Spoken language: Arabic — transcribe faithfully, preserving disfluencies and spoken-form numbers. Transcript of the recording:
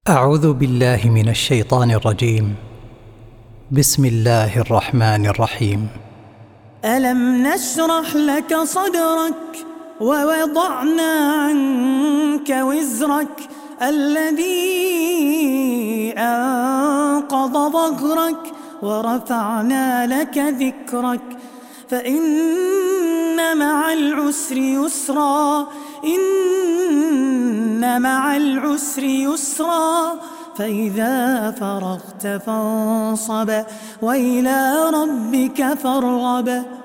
أعوذ بالله من الشيطان الرجيم. بسم الله الرحمن الرحيم. ألم نشرح لك صدرك ووضعنا عنك وزرك الذي أنقض ظهرك ورفعنا لك ذكرك فإن مع العسر يسرا إن مع العسر يسرا فإذا فرغت فانصب وإلى ربك فارغب.